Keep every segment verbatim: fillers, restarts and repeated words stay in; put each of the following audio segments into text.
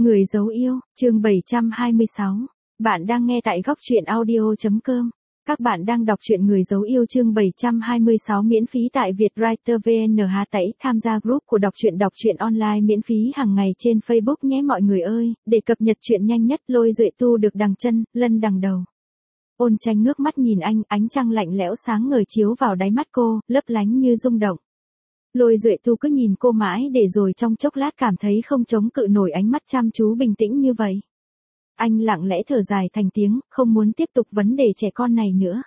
Người dấu yêu, chương bảy trăm hai mươi sáu. Bạn đang nghe tại góc truyện audio.com. Các bạn đang đọc truyện Người dấu yêu chương bảy trăm hai mươi sáu miễn phí tại Vietwriter vê en. Hà Tẩy tham gia group của đọc truyện đọc truyện online miễn phí hàng ngày trên Facebook nhé mọi người ơi, để cập nhật truyện nhanh nhất. Lôi Duệ Tu được đằng chân, lân đằng đầu. Ôn Tranh ngước mắt nhìn anh, ánh trăng lạnh lẽo sáng ngời chiếu vào đáy mắt cô, lấp lánh như rung động. Lôi Duệ Tu cứ nhìn cô mãi để rồi trong chốc lát cảm thấy không chống cự nổi ánh mắt chăm chú bình tĩnh như vậy. Anh lặng lẽ thở dài thành tiếng, không muốn tiếp tục vấn đề trẻ con này nữa.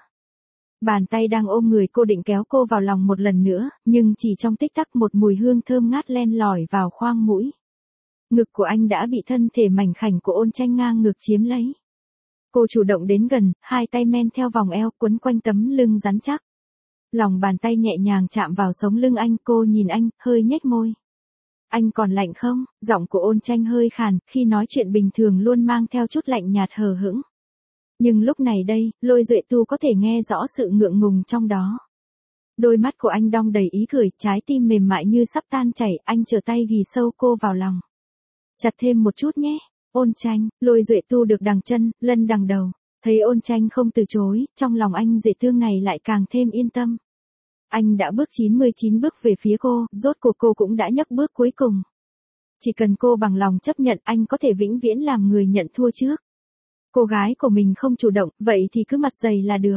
Bàn tay đang ôm người cô định kéo cô vào lòng một lần nữa, nhưng chỉ trong tích tắc một mùi hương thơm ngát len lỏi vào khoang mũi. Ngực của anh đã bị thân thể mảnh khảnh của Ôn Tranh ngang ngược chiếm lấy. Cô chủ động đến gần, hai tay men theo vòng eo quấn quanh tấm lưng rắn chắc. Lòng bàn tay nhẹ nhàng chạm vào sống lưng anh, cô nhìn anh, hơi nhếch môi. Anh còn lạnh không? Giọng của Ôn Tranh hơi khàn, khi nói chuyện bình thường luôn mang theo chút lạnh nhạt hờ hững. Nhưng lúc này đây, Lôi Duệ Tu có thể nghe rõ sự ngượng ngùng trong đó. Đôi mắt của anh đong đầy ý cười, trái tim mềm mại như sắp tan chảy, anh trở tay ghì sâu cô vào lòng. Chặt thêm một chút nhé. Ôn Tranh, Lôi Duệ Tu được đằng chân, lân đằng đầu. Thấy Ôn Tranh không từ chối, trong lòng anh dễ thương này lại càng thêm yên tâm. Anh đã bước chín mươi chín bước về phía cô, rốt cuộc cô cũng đã nhấc bước cuối cùng. Chỉ cần cô bằng lòng chấp nhận, anh có thể vĩnh viễn làm người nhận thua trước. Cô gái của mình không chủ động, vậy thì cứ mặt dày là được.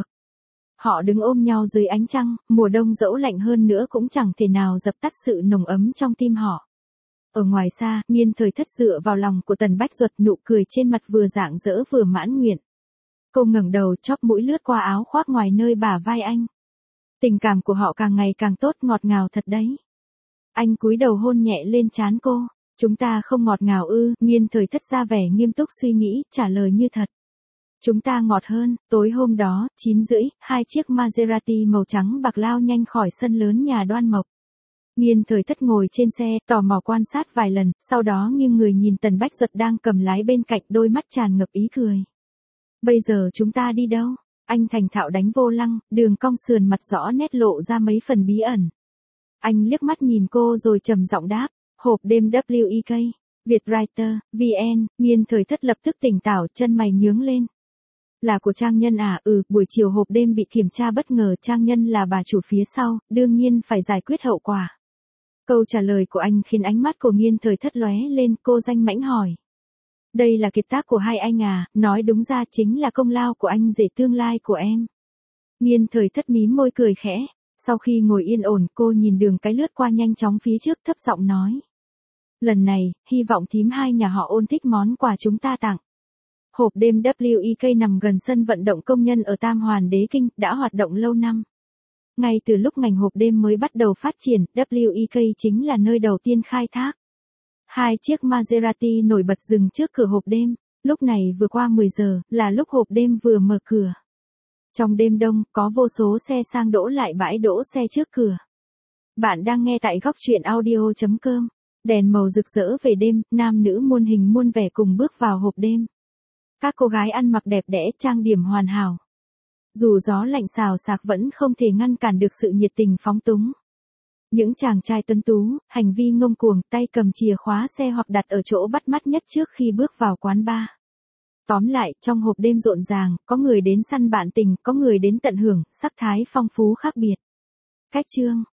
Họ đứng ôm nhau dưới ánh trăng, mùa đông dẫu lạnh hơn nữa cũng chẳng thể nào dập tắt sự nồng ấm trong tim họ. Ở ngoài xa, Nghiên Thời Thất dựa vào lòng của Tần Bách Duật, nụ cười trên mặt vừa rạng rỡ vừa mãn nguyện. Cô ngẩng đầu, chóp mũi lướt qua áo khoác ngoài nơi bả vai anh. Tình cảm của họ càng ngày càng tốt, ngọt ngào thật đấy. Anh cúi đầu hôn nhẹ lên trán cô. Chúng ta không ngọt ngào ư? Nghiên Thời Thất ra vẻ nghiêm túc suy nghĩ, trả lời như thật. Chúng ta ngọt hơn. Tối hôm đó, chín rưỡi, hai chiếc Maserati màu trắng bạc lao nhanh khỏi sân lớn nhà Đoan Mộc. Nghiên Thời Thất ngồi trên xe, tò mò quan sát vài lần, sau đó nghiêng người nhìn Tần Bách Duật đang cầm lái bên cạnh, đôi mắt tràn ngập ý cười. Bây giờ chúng ta đi đâu? Anh thành thạo đánh vô lăng, đường cong sườn mặt rõ nét lộ ra mấy phần bí ẩn. Anh liếc mắt nhìn cô rồi trầm giọng đáp, hộp đêm vê e ca, Vietwriter, vê en. Nghiên Thời Thất lập tức tỉnh táo, chân mày nhướng lên. Là của Trang Nhân à? Ừ, buổi chiều hộp đêm bị kiểm tra bất ngờ, Trang Nhân là bà chủ phía sau, đương nhiên phải giải quyết hậu quả. Câu trả lời của anh khiến ánh mắt của Nghiên Thời Thất lóe lên, cô danh mãnh hỏi. Đây là kiệt tác của hai anh à? Nói đúng ra chính là công lao của anh rể tương lai của em. Nghiên Thời Thất mím môi cười khẽ. Sau khi ngồi yên ổn, cô nhìn đường cái lướt qua nhanh chóng phía trước, thấp giọng nói. Lần này, hy vọng thím hai nhà họ Ôn thích món quà chúng ta tặng. Hộp đêm vê e ca nằm gần sân vận động công nhân ở Tam Hoàn Đế Kinh, đã hoạt động lâu năm. Ngay từ lúc ngành hộp đêm mới bắt đầu phát triển, vê e ca chính là nơi đầu tiên khai thác. Hai chiếc Maserati nổi bật dừng trước cửa hộp đêm, lúc này vừa qua mười giờ, là lúc hộp đêm vừa mở cửa. Trong đêm đông, có vô số xe sang đỗ lại bãi đỗ xe trước cửa. Bạn đang nghe tại góc truyện audio.com. Đèn màu rực rỡ về đêm, nam nữ muôn hình muôn vẻ cùng bước vào hộp đêm. Các cô gái ăn mặc đẹp đẽ, trang điểm hoàn hảo. Dù gió lạnh xào xạc vẫn không thể ngăn cản được sự nhiệt tình phóng túng. Những chàng trai tuấn tú, hành vi ngông cuồng, tay cầm chìa khóa xe hoặc đặt ở chỗ bắt mắt nhất trước khi bước vào quán bar. Tóm lại, trong hộp đêm rộn ràng, có người đến săn bạn tình, có người đến tận hưởng, sắc thái phong phú khác biệt. Cách chương,